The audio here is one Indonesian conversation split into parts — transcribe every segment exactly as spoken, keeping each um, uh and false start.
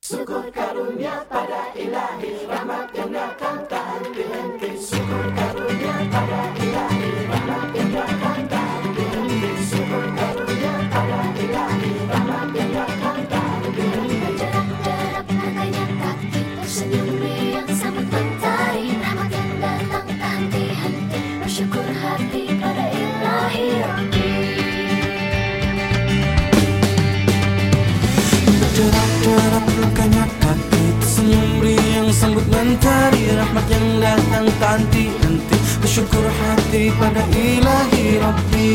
Syukur karunia pada ilahi, rahmat yang datang tak henti-henti. Syukur karunia pada ilahi, rahmat yang datang tak henti-henti. Syukur karunia pada ilahi, rahmat yang datang tak henti-henti. Derap-derap langkahnya kaki tersenyum riang sambut mentari, rahmat yang datang tak henti-henti. Bersyukur hati pada ilahi Rabbi. Derap-derap langkahnya kaki tersenyum riang sambut mentari, rahmat yang datang tak henti-henti. Bersyukur hati pada ilahi Rabbi.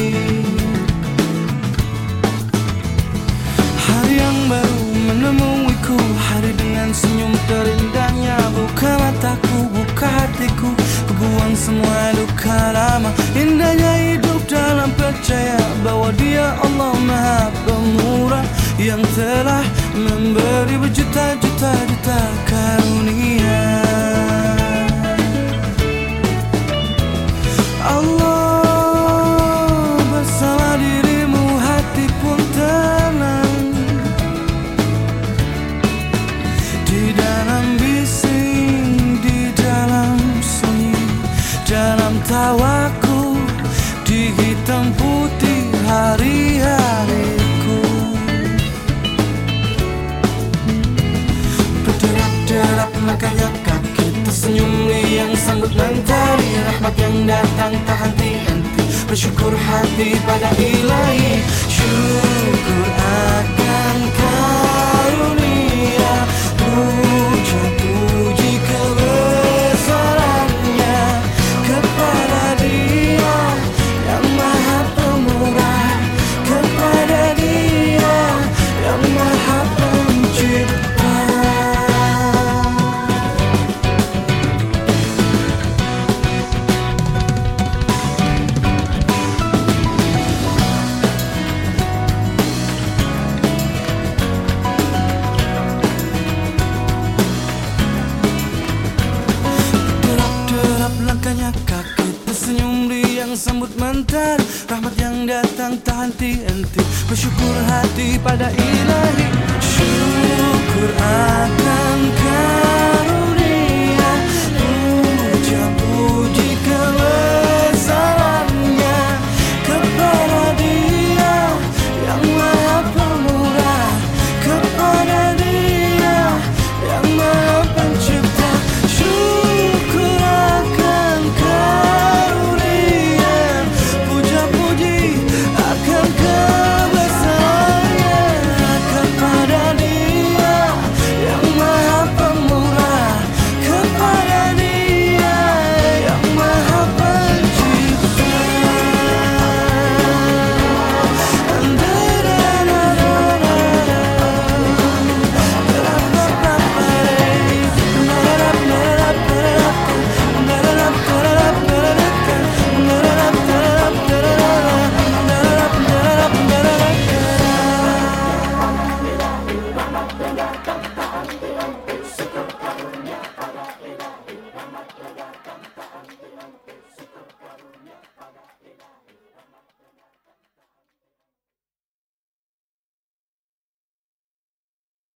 Hari yang baru menemuiku, hari dengan senyum terindahnya. Buka mataku, buka hatiku, ku buang semua luka lama. Indahnya hidup dalam percaya bahwa Dia Allah Maha Pemurah, yang telah memberi berjuta-juta juta karunia. Allah bersama dirimu, hati pun tenang. Di dalam bising, di dalam sunyi, dalam tawaku, di hitam putih hari-hariku. Derap langkahnya kaki tersenyum riang sambut mentari, rahmat yang datang tak henti-henti. Bersyukur hati pada ilahi, syukur akan karunia. Puja-puji kebesarannya kepada Dia yang Maha Pemurah, kepada Dia yang Maha Pencipta. Langkahnya kaki tersenyum riang sambut mentari, rahmat yang datang tak henti-henti. Bersyukur hati pada ilahi